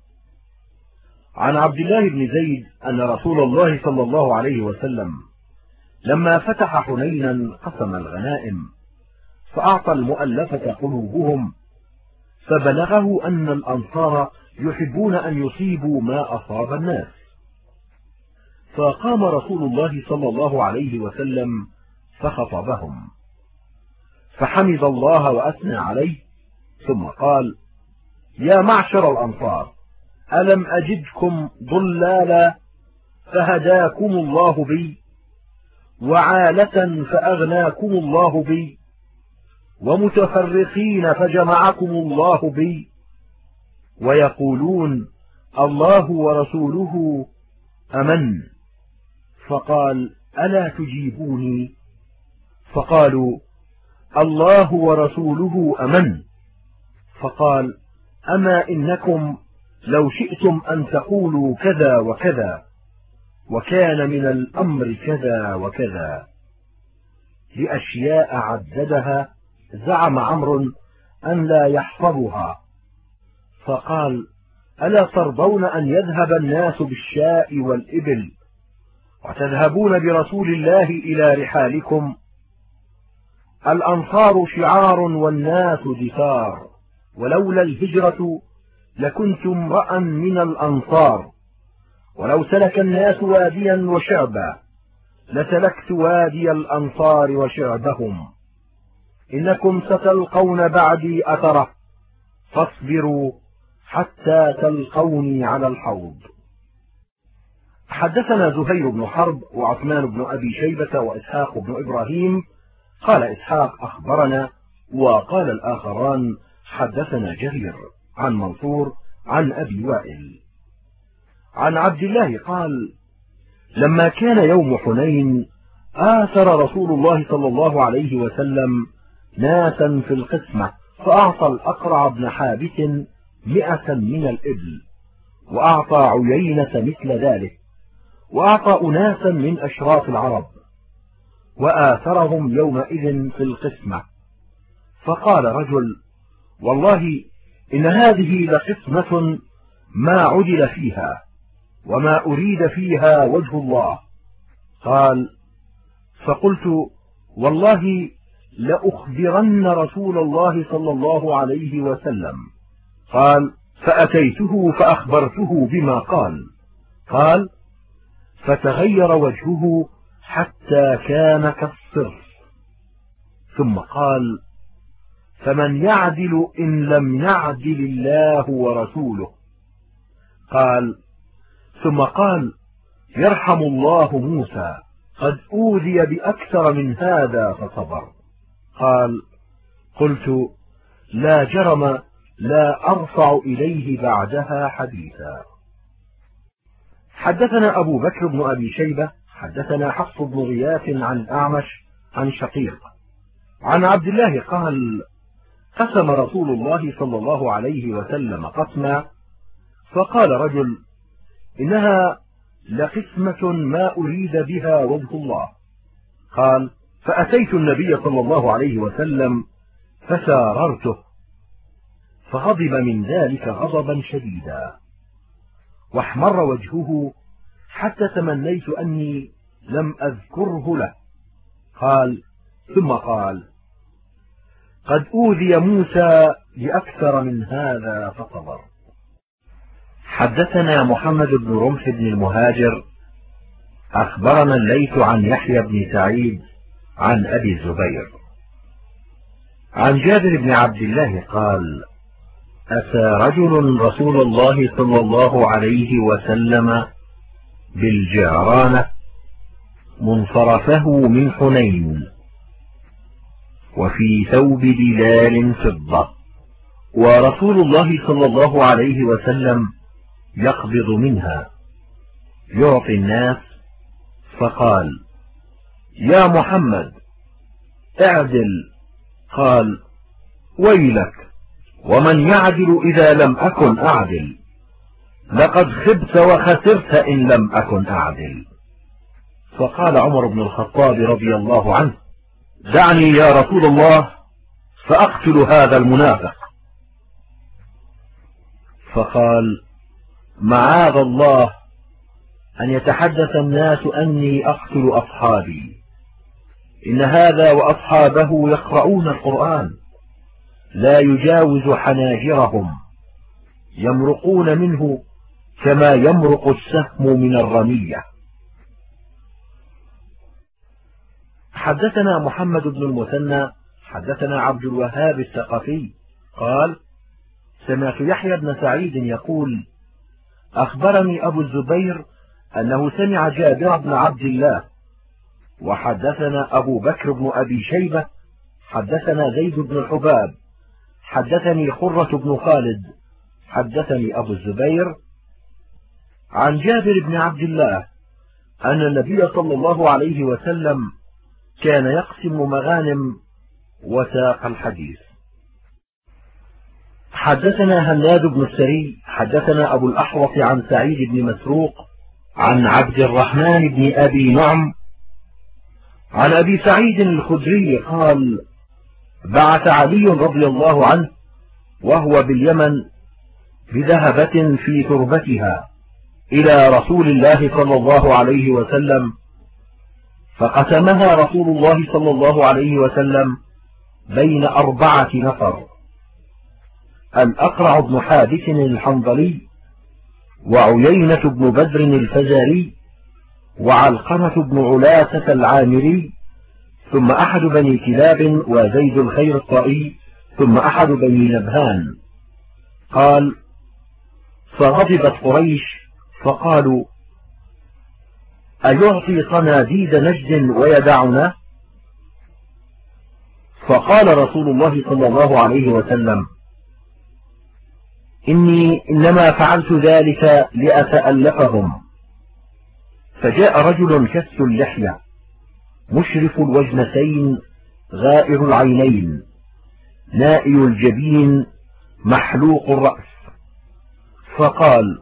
عن عبد الله بن زيد أن رسول الله صلى الله عليه وسلم لما فتح حنينا قسم الغنائم فأعطى المؤلفة قلوبهم، فبلغه أن الأنصار يحبون أن يصيبوا ما أصاب الناس، فقام رسول الله صلى الله عليه وسلم فخطبهم فحمد الله وأثنى عليه، ثم قال: يا معشر الأنصار، ألم أجدكم ضلالا فهداكم الله بي، وعالة فأغناكم الله بي، ومتفرقين فجمعكم الله بي، ويقولون الله ورسوله أمن. فقال: ألا تجيبوني؟ فقالوا: الله ورسوله أمن. فقال: أما إنكم لو شئتم أن تقولوا كذا وكذا، وكان من الأمر كذا وكذا، لأشياء عددها زعم عمرو أن لا يحفظها، فقال: ألا ترضون أن يذهب الناس بالشاء والإبل وتذهبون برسول الله إلى رحالكم؟ الأنصار شعار والناس دثار، ولولا الهجرة لكنت امرأ من الأنصار، ولو سلك الناس واديا وشعبا لسلكت وادي الأنصار وشعبهم. إنكم ستلقون بعدي أثره، فاصبروا حتى تلقوني على الحوض. حدثنا زهير بن حرب وعثمان بن أبي شيبة وإسحاق بن إبراهيم. قال إسحاق: أخبرنا، وقال الآخران: حدثنا جرير عن منصور عن أبي وائل عن عبد الله قال: لما كان يوم حنين آثر رسول الله صلى الله عليه وسلم ناسا في القسمة، فأعطى الأقرع بن حابس 100 من الإبل، وأعطى عيينة مثل ذلك، وأعطى أناسا من أشراف العرب، وآثرهم يومئذ في القسمة. فقال رجل: والله إن هذه لقسمة ما عدل فيها، وما أريد فيها وجه الله. قال: فقلت: والله لأخبرن رسول الله صلى الله عليه وسلم. قال: فأتيته فأخبرته بما قال. قال: فتغير وجهه حتى كان كالصرف، ثم قال: فمن يعدل إن لم يعدل الله ورسوله؟ قال: ثم قال: يرحم الله موسى، قد أوذي بأكثر من هذا فصبر. قال: قلت: لا جرم لا أرفع إليه بعدها حديثا. حدثنا أبو بكر بن أبي شيبة حدثنا حفص بن غياث عن الأعمش عن شقيق عن عبد الله قال: قسم رسول الله صلى الله عليه وسلم قسما، فقال رجل: إنها لقسمة ما أريد بها وجه الله. قال: فأتيت النبي صلى الله عليه وسلم فساررته، فغضب من ذلك غضبا شديدا، واحمر وجهه حتى تمنيت أني لم أذكره له. قال: ثم قال: قد أوذي موسى بأكثر من هذا فصبر. حدثنا محمد بن رمح بن المهاجر أخبرنا الليث عن يحيى بن سعيد عن أبي الزبير عن جابر بن عبد الله قال: أتى رجل رسول الله صلى الله عليه وسلم بالجعرانة منصرفه من حنين، وفي ثوب بلال فضة، ورسول الله صلى الله عليه وسلم يقبض منها يعطي الناس، فقال: يا محمد اعدل. قال: ويلك، ومن يعدل إذا لم أكن أعدل؟ لقد خبت وخسرت إن لم أكن أعدل. فقال عمر بن الخطاب رضي الله عنه: دعني يا رسول الله فأقتل هذا المنافق. فقال: معاذ الله أن يتحدث الناس أني أقتل أصحابي، إن هذا وأصحابه يقرؤون القرآن لا يجاوز حناجرهم، يمرقون منه كما يمرق السهم من الرمية. حدثنا محمد بن المثنى حدثنا عبد الوهاب الثقفي قال: سمعت يحيى بن سعيد يقول: أخبرني أبو الزبير أنه سمع جابر بن عبد الله. وحدثنا أبو بكر بن أبي شيبة حدثنا زيد بن الحباب حدثني خرة بن خالد حدثني أبو الزبير عن جابر بن عبد الله أن النبي صلى الله عليه وسلم كان يقسم مغانم وساق الحديث. حدثنا هناد بن السري حدثنا أبو الأحوص عن سعيد بن مسروق عن عبد الرحمن بن أبي نعم عن أبي سعيد الخدري قال: بعث علي رضي الله عنه وهو باليمن بذهبة في تربتها إلى رسول الله صلى الله عليه وسلم، فقسمها رسول الله صلى الله عليه وسلم بين 4 نفر: الأقرع بن حابس الحنظلي، وعيينة بن بدر الفزاري، وعلقمة بن علاسة العامري، ثم أحد بني كلاب وزيد الخيرقائي، ثم أحد بني نبهان. قال: فغضبت قريش فقالوا: أيعطي صناديد نجد ويدعنا؟ فقال رسول الله صلى الله عليه وسلم: إني إنما فعلت ذلك لأتألفهم. فجاء رجل كث اللحية مشرف الوجنتين غائر العينين نائي الجبين محلوق الرأس، فقال: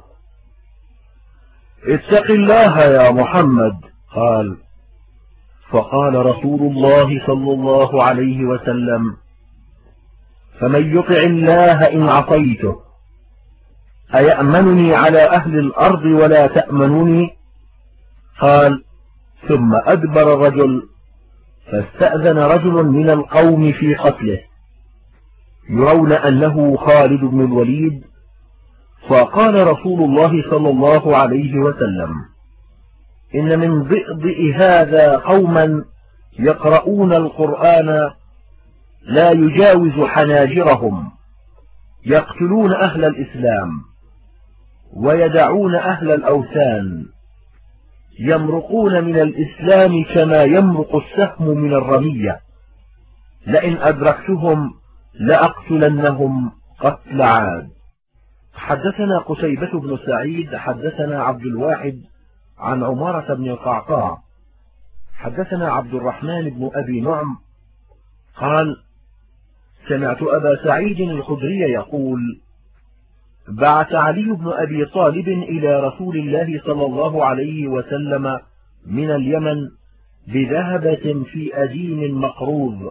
اتق الله يا محمد. قال: فقال رسول الله صلى الله عليه وسلم: فمن يطع الله إن عصيته أيأمنني على أهل الأرض ولا تأمنني؟ قال: ثم أدبر الرجل، فاستأذن رجل من القوم في قتله يرون أنه خالد بن الوليد، فقال رسول الله صلى الله عليه وسلم: إن من ضئضئ هذا قوما يقرؤون القرآن لا يجاوز حناجرهم، يقتلون أهل الإسلام ويدعون أهل الأوثان، يمرقون من الإسلام كما يمرق السهم من الرمية، لئن أدركتهم لأقتلنهم قتل عاد. حدثنا قتيبة بن سعيد حدثنا عبد الواحد عن عمارة بن القعقاع حدثنا عبد الرحمن بن أبي نعم قال: سمعت أبا سعيد الخدري يقول: بعث علي بن أبي طالب إلى رسول الله صلى الله عليه وسلم من اليمن بذهبة في أديم مقروض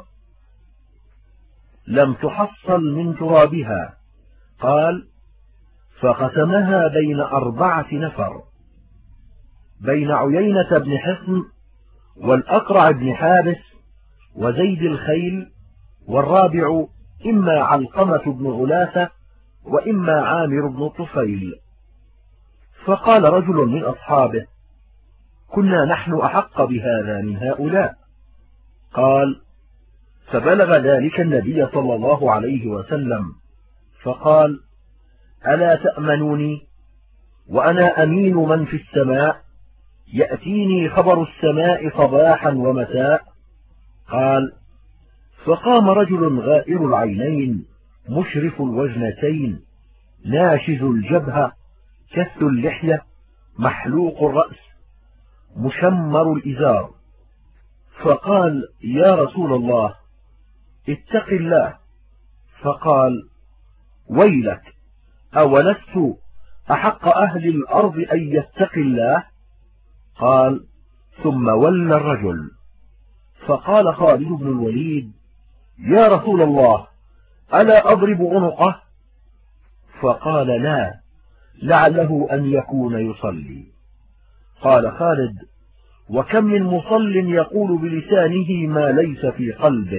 لم تحصل من ترابها. قال: فقسمها بين 4 نفر: بين عيينة بن حصن والأقرع بن حابس وزيد الخيل، والرابع إما علقمة بن غلاثة وإما عامر بن طفيل. فقال رجل من أصحابه: كنا نحن أحق بهذا من هؤلاء. قال: فبلغ ذلك النبي صلى الله عليه وسلم فقال: ألا تأمنوني وأنا أمين من في السماء، يأتيني خبر السماء صباحا ومساء؟ قال: فقام رجل غائر العينين مشرف الوجنتين ناشز الجبهة كث اللحية محلوق الرأس مشمر الإزار، فقال: يا رسول الله اتق الله. فقال: ويلك، أولست أحق أهل الأرض أن يتقي الله؟ قال: ثم ولى الرجل. فقال خالد بن الوليد: يا رسول الله، ألا أضرب عنقه؟ فقال: لا، لعله أن يكون يصلي. قال خالد: وكم من مصل يقول بلسانه ما ليس في قلبه.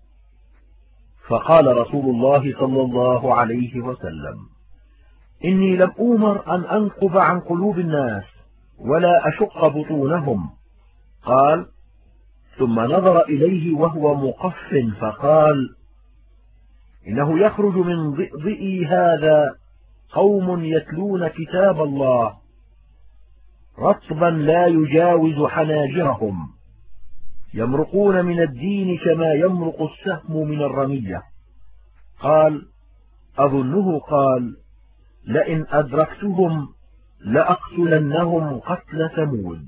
فقال رسول الله صلى الله عليه وسلم: إني لم أؤمر أن أنقب عن قلوب الناس ولا أشق بطونهم. قال: ثم نظر إليه وهو مقف فقال: إنه يخرج من ضئضئي هذا قوم يتلون كتاب الله رطبا لا يجاوز حناجرهم، يمرقون من الدين كما يمرق السهم من الرمية. قال: أظنه قال: لئن أدركتهم لأقتلنهم قتل ثمود.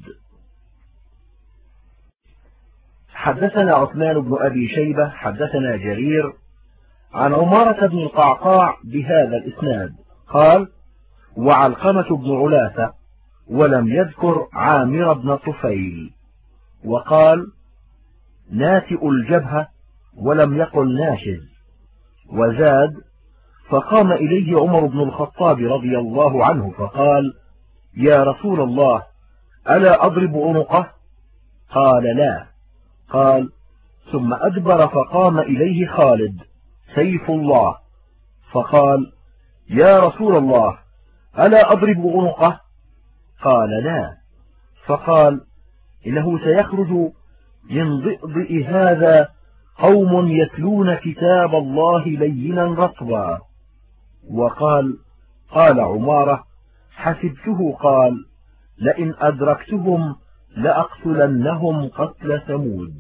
حدثنا عثمان بن أبي شيبة حدثنا جرير عن عمارة بن القعقاع بهذا الإسناد قال: وعلقمة بن علاثة، ولم يذكر عامر بن طفيل، وقال: ناتئ الجبهة، ولم يقل ناشز. وزاد: فقام إليه عمر بن الخطاب رضي الله عنه فقال: يا رسول الله، ألا أضرب عنقه؟ قال: لا. قال: ثم أدبر فقام إليه خالد سيف الله فقال: يا رسول الله، ألا أضرب عنقه؟ قال: لا. فقال: إنه سيخرج من ضئضئ هذا قوم يتلون كتاب الله لينا رطبا. وقال: قال عمارة: حسبته قال: لئن أدركتهم لأقتلنهم قتل ثمود.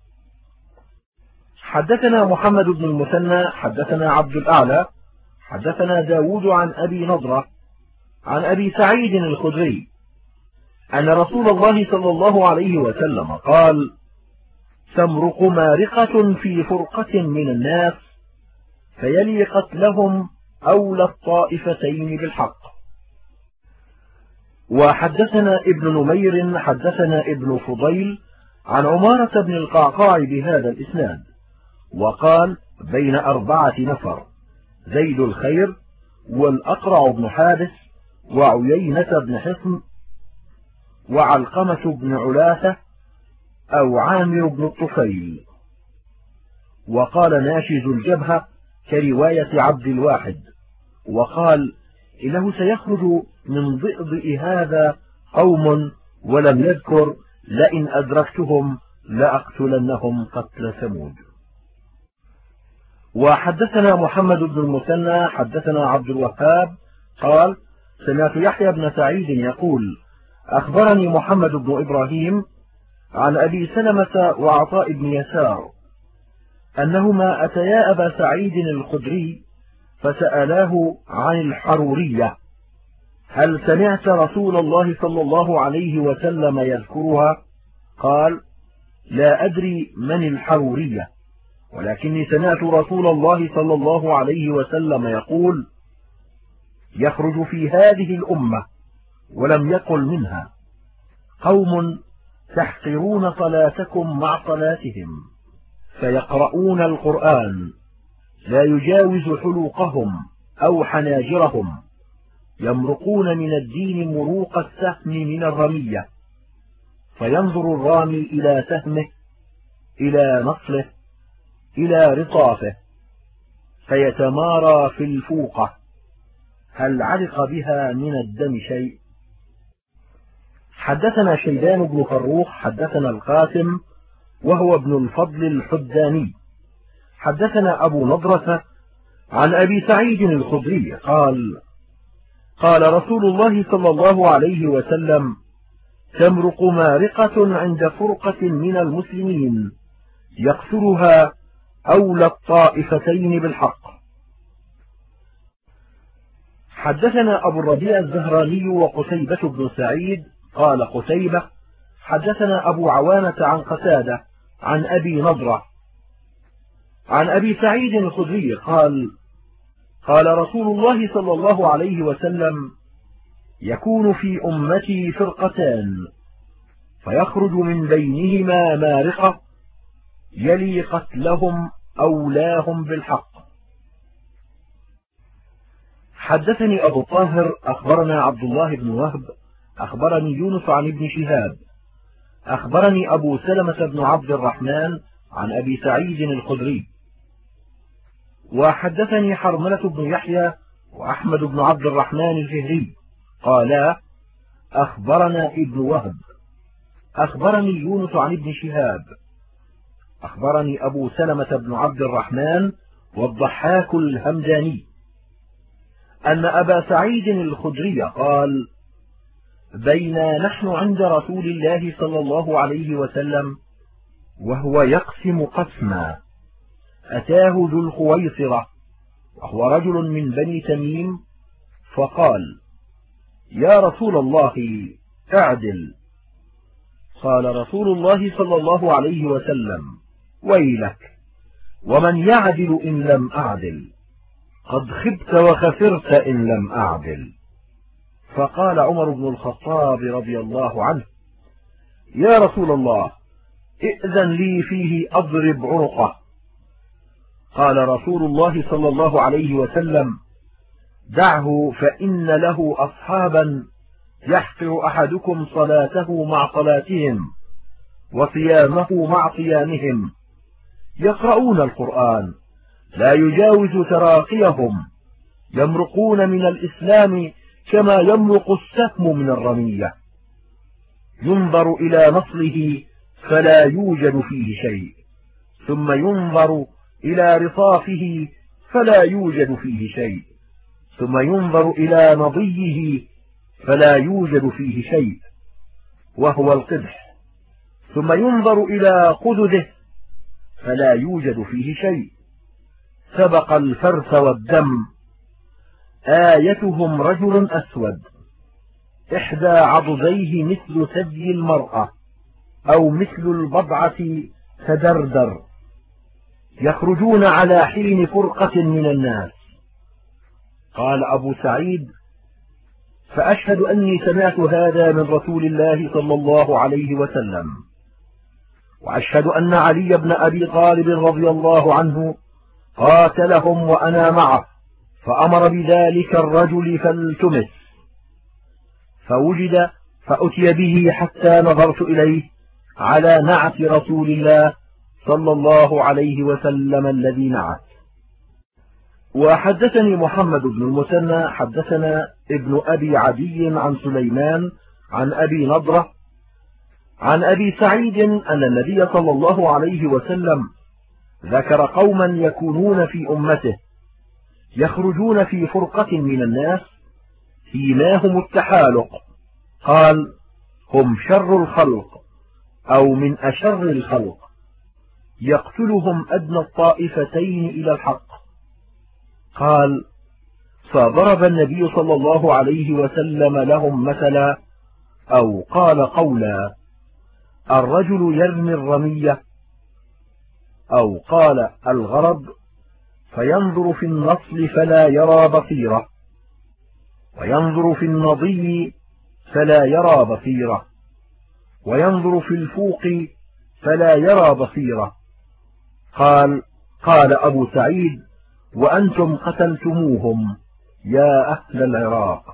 حدثنا محمد بن المثنى حدثنا عبد الأعلى حدثنا داود عن أبي نضرة عن أبي سعيد الخدري أن رسول الله صلى الله عليه وسلم قال: تمرق مارقة في فرقة من الناس فيلي قتلهم أولى الطائفتين بالحق. وحدثنا ابن نمير حدثنا ابن فضيل عن عمارة بن القعقاع بهذا الإسناد، وقال: بين 4 نفر: زيد الخير، والأقرع بن حابس، وعيينة بن حصن، وعلقمة بن علاثة، أو عامر بن الطفيل. وقال: ناشز الجبهة كرواية عبد الواحد. وقال: إنه سيخرج من ضئضئ هذا قوم، ولم يذكر: لئن أدركتهم لأقتلنهم قتل ثمود. وحدثنا محمد بن المثنى حدثنا عبد الوهاب قال: سمعت يحيى بن سعيد يقول: أخبرني محمد بن إبراهيم عن أبي سلمة وعطاء بن يسار أنهما أتيا أبا سعيد الخدري فسألاه عن الحرورية: هل سمعت رسول الله صلى الله عليه وسلم يذكرها؟ قال: لا أدري من الحرورية، ولكني سمعت رسول الله صلى الله عليه وسلم يقول: يخرج في هذه الأمة، ولم يقل منها: قوم تحقرون صلاتكم مع صلاتهم، فيقرؤون القرآن لا يجاوز حلوقهم أو حناجرهم، يمرقون من الدين مروق السهم من الرمية، فينظر الرامي إلى سهمه، إلى نصله، إلى رطافه، فيتمارى في الفوقة: هل علق بها من الدم شيء؟ حدثنا شيبان بن فروخ حدثنا القاسم وهو ابن الفضل الحداني حدثنا أبو نضرة عن أبي سعيد الخدري قال: قال رسول الله صلى الله عليه وسلم: تمرق مارقة عند فرقة من المسلمين يقتلها أولى الطائفتين بالحق. حدثنا أبو الربيع الزهراني وقتيبة بن سعيد قال قتيبة: حدثنا أبو عوانة عن قتادة عن أبي نضرة عن أبي سعيد الخدري قال: قال رسول الله صلى الله عليه وسلم: يكون في أمتي فرقتان، فيخرج من بينهما مارقة يلي قتلهم أولاهم بالحق. حدثني أبو طاهر أخبرنا عبد الله بن وهب أخبرني يونس عن ابن شهاب أخبرني أبو سلمة بن عبد الرحمن عن أبي سعيد الخدري. وحدثني حرملة بن يحيى وأحمد بن عبد الرحمن الفهري قالا أخبرنا ابن وهب أخبرني يونس عن ابن شهاب أخبرني أبو سلمة بن عبد الرحمن والضحاك الهمداني أن أبا سعيد الخدري قال بينا نحن عند رسول الله صلى الله عليه وسلم وهو يقسم قسما أتاه ذو الخويصرة وهو رجل من بني تميم فقال يا رسول الله اعدل. قال رسول الله صلى الله عليه وسلم ويلك ومن يعدل إن لم أعدل قد خبت وخسرت إن لم أعدل. فقال عمر بن الخطاب رضي الله عنه يا رسول الله ائذن لي فيه أضرب عنقه. قال رسول الله صلى الله عليه وسلم دعه فإن له أصحابا يحقر أحدكم صلاته مع صلاتهم وصيامه مع صيامهم يقرؤون القرآن لا يجاوز تراقيهم يمرقون من الإسلام كما يمرق السهم من الرمية ينظر إلى نصله فلا يوجد فيه شيء ثم ينظر إلى رصافه فلا يوجد فيه شيء ثم ينظر إلى نضيه فلا يوجد فيه شيء وهو القدح ثم ينظر إلى قدده فلا يوجد فيه شيء سبق الفرث والدم آيتهم رجل أسود إحدى عضديه مثل ثدي المرأة أو مثل البضعة تدردر يخرجون على حين فرقة من الناس. قال أبو سعيد فأشهد أني سمعت هذا من رسول الله صلى الله عليه وسلم وأشهد أن علي بن أبي طالب رضي الله عنه قاتلهم وأنا معه فأمر بذلك الرجل فالتمس فوجد فأتي به حتى نظرت إليه على نعت رسول الله صلى الله عليه وسلم الذي نعت. وحدثني محمد بن المثنى حدثنا ابن أبي عدي عن سليمان عن أبي نضرة عن أبي سعيد أن النبي صلى الله عليه وسلم ذكر قوما يكونون في أمته يخرجون في فرقة من الناس فيماهم التحالق قال هم شر الخلق أو من أشر الخلق يقتلهم أدنى الطائفتين إلى الحق. قال فضرب النبي صلى الله عليه وسلم لهم مثلا أو قال قولا الرجل يرمي الرمية أو قال الغرض فينظر في النصل فلا يرى بصيرة وينظر في النضي فلا يرى بصيرة وينظر في الفوق فلا يرى بصيرة. قال أبو سعيد وأنتم قتلتموهم يا أهل العراق.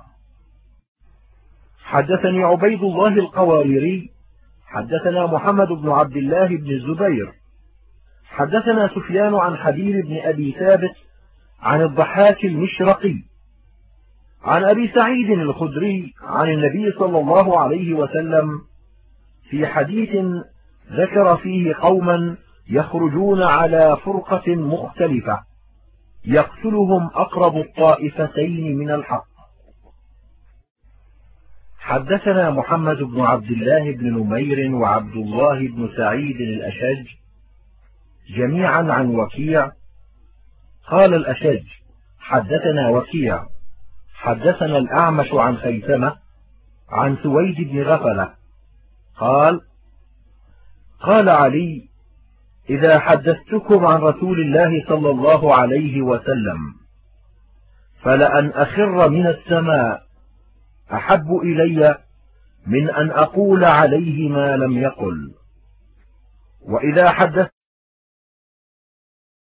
حدثني عبيد الله القواريري حدثنا محمد بن عبد الله بن الزبير حدثنا سفيان عن حبيب بن أبي ثابت عن الضحاك المشرقي عن أبي سعيد الخدري عن النبي صلى الله عليه وسلم في حديث ذكر فيه قوما يخرجون على فرقة مختلفة يقتلهم أقرب الطائفتين من الحق. حدثنا محمد بن عبد الله بن نمير وعبد الله بن سعيد الأشج جميعا عن وكيع قال الأشج حدثنا وكيع حدثنا الأعمش عن خيثمة عن سويد بن غفلة قال علي إذا حدثتكم عن رسول الله صلى الله عليه وسلم فلأن أخر من السماء أحب إلي من أن أقول عليه ما لم يقل. وإذا حدث